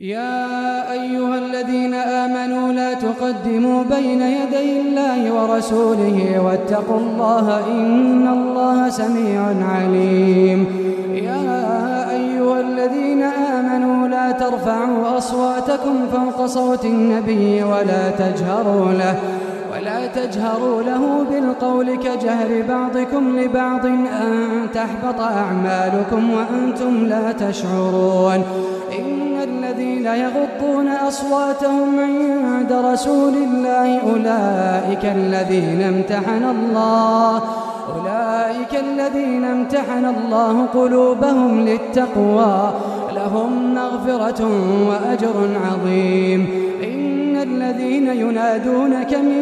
يا أيها الذين آمنوا لا تقدموا بين يدي الله ورسوله واتقوا الله إن الله سميع عليم. يا أيها الذين آمنوا لا ترفعوا أصواتكم فوق صوت النبي ولا تجهروا له بالقول كجهر بعضكم لبعض أن تحبط أعمالكم وأنتم لا تشعرون. إن الذين يغضون أصواتهم عند رسول الله أولئك الذين امتحن الله قلوبهم للتقوى لهم مغفرة وأجر عظيم. إن الذين ينادونك من